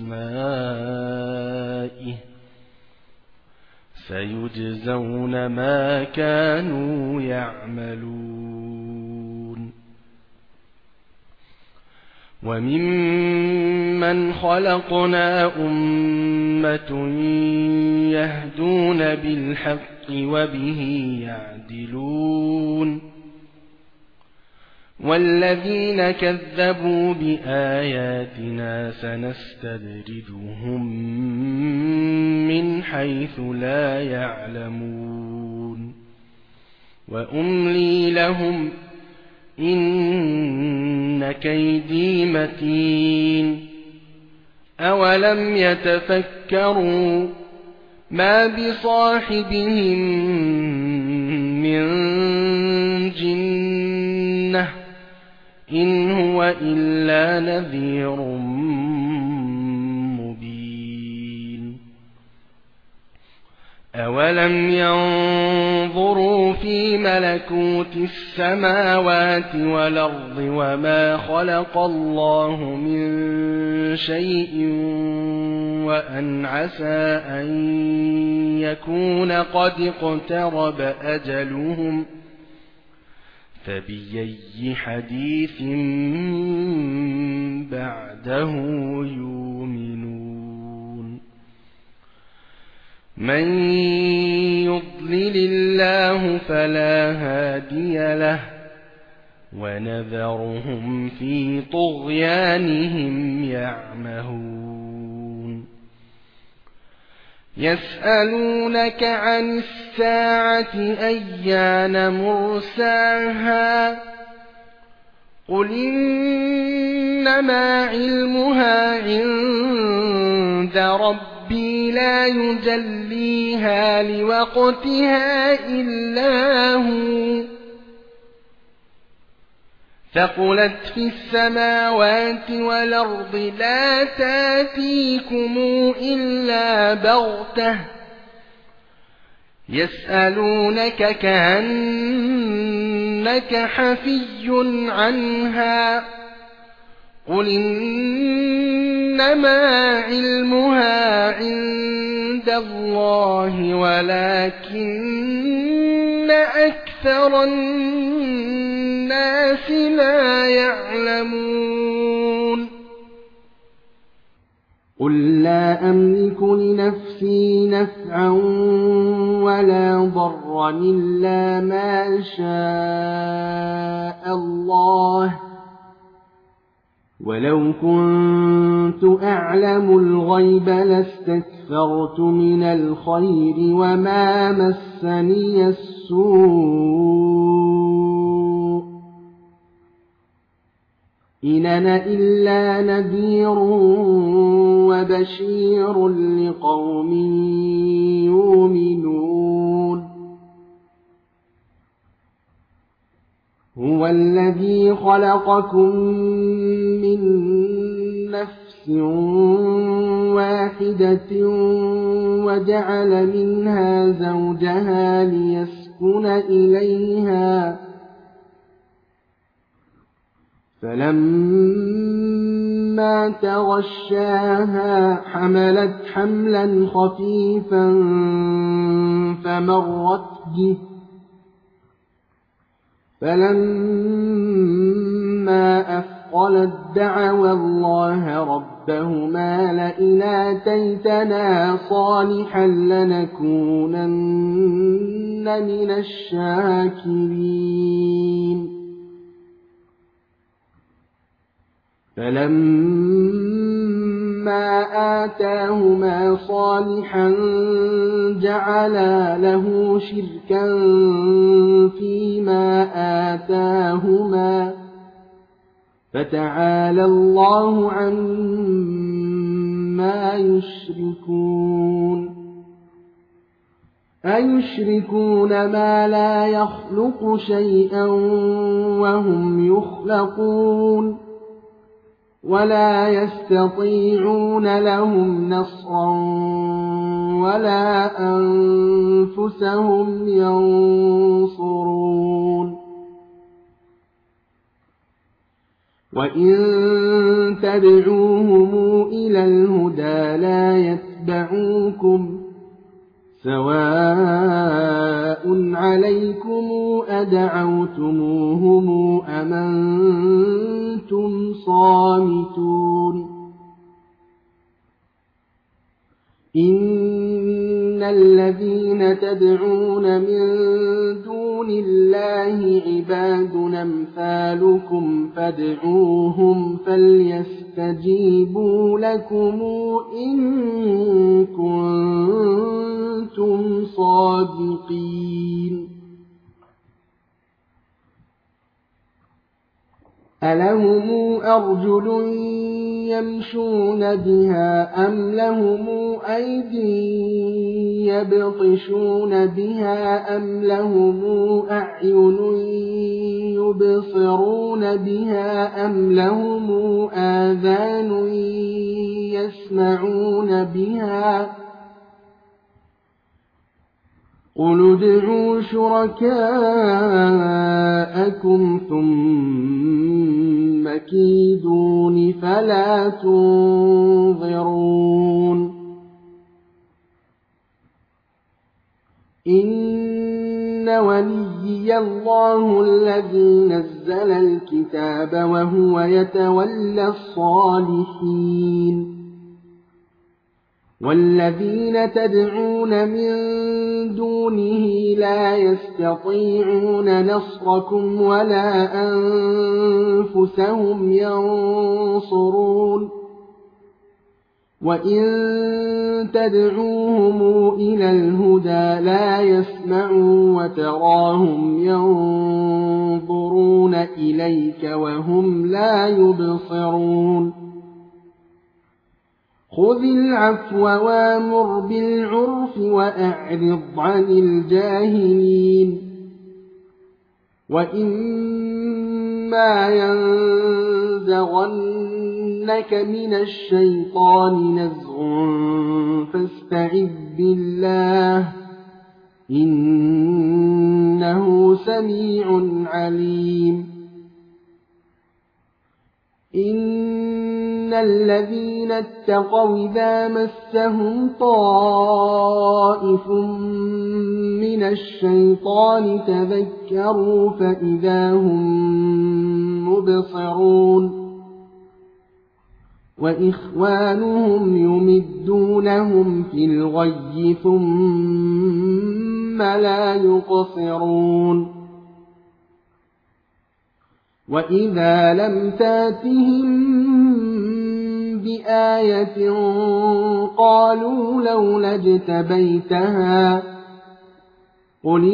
أسمائه سيجزون ما كانوا يعملون وممن خلقنا أمة يهدون بالحق وبه يعدلون والذين كذبوا بآياتنا سنستدرجهم من حيث لا يعلمون وأملي لهم إن كيدي متين أولم يتفكروا ما بصاحبهم من جنة إن هو إلا نذير مبين أولم ينظروا في ملكوت السماوات والأرض وما خلق الله من شيء وأن عسى أن يكون قد اقترب أجلهم فبأي حديث بعده يؤمنون من يضلل الله فلا هادي له ونذرهم في طغيانهم يعمهون يسألونك عن الساعة أيان مرساها قل إنما علمها عند ربي لا يجليها لوقتها إلا هو ثقلت في السماوات والأرض لا تاتيكم إلا بغتة يسألونك كأنك حفي عنها قل إنما علمها عند الله ولكن أكثر الناس لا يعلمون قل لا أملك لنفسي نفعا ولا ضرا إلا ما شاء الله ولو كنت أعلم الغيب لاستكثرت من الخير وما مسني السوء إن أنا إلا نذير وبشير لقوم يؤمنون هو الذي خلقكم من نفس واحدة وجعل منها زوجها ليسكن إليها فلما فلما تغشاها حملت حملا خفيفا فمرت به فلما أثقلت دعوا الله ربهما لئن آتيتنا صالحا لنكونن من الشاكرين فلما آتاهما صالحا جعلا له شركا فيما آتاهما فتعالى الله عما يشركون أيشركون ما لا يخلق شيئا وهم يخلقون ولا يستطيعون لهم نصرا ولا أنفسهم ينصرون وإن تدعوهم إلى الهدى لا يتبعوكم سواء عليكم أدعوتموهم أم أنتم صامتون إن الذين تدعون من دون الله عباد أمثالكم فادعوهم فليستجيبوا لكم إن كنتم صادقين ألهم أرجل يمشون بها أم لهم أيدي يبطشون بها أم لهم أعين يبصرون بها أم لهم آذان يسمعون بها قل ادعوا شركاءكم ثم كيدون فلا تنظرون إن وليي الله الذي نزل الكتاب وهو يتولى الصالحين والذين تدعون من دونه لا يستطيعون نصركم ولا أنفسهم ينصرون وإن تدعوهم إلى الهدى لا يسمعوا وتراهم ينظرون إليك وهم لا يبصرون خذ العفو وامر بالعرف وأعرض عن الجاهلين وإما ينزغنك من الشيطان نزغ فاستعذ بالله إنه سميع عليم إن الذين اتقوا إذا مسهم طائف من الشيطان تذكروا فإذا هم مبصرون وإخوانهم يمدونهم في الغي ثم لا يقصرون وإذا لم تاتهم بآية قالوا لولا اجتبيتها قل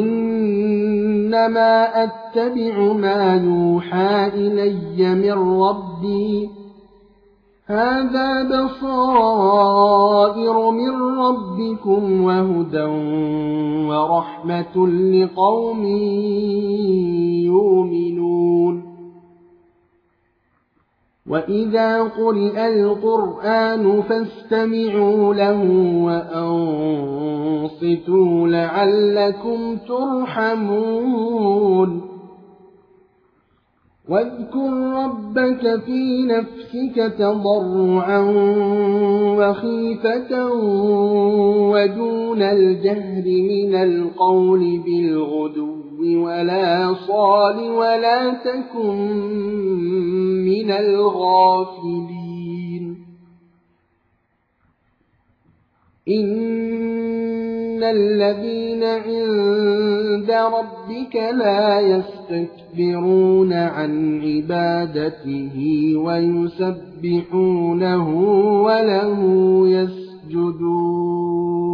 إنما أتبع ما يوحى إلي من ربي هذا بصائر من ربكم وهدى ورحمة لقوم يؤمنون وإذا قرئ القرآن فاستمعوا له وأنصتوا لعلكم ترحمون واذكر ربك في نفسك تضرعا وخيفة ودون الجهر من القول بالغدو ولا صال ولا تكن من الغافلين إن الذين عند ربك لا يستكبرون عن عبادته ويسبحونه وله يسجدون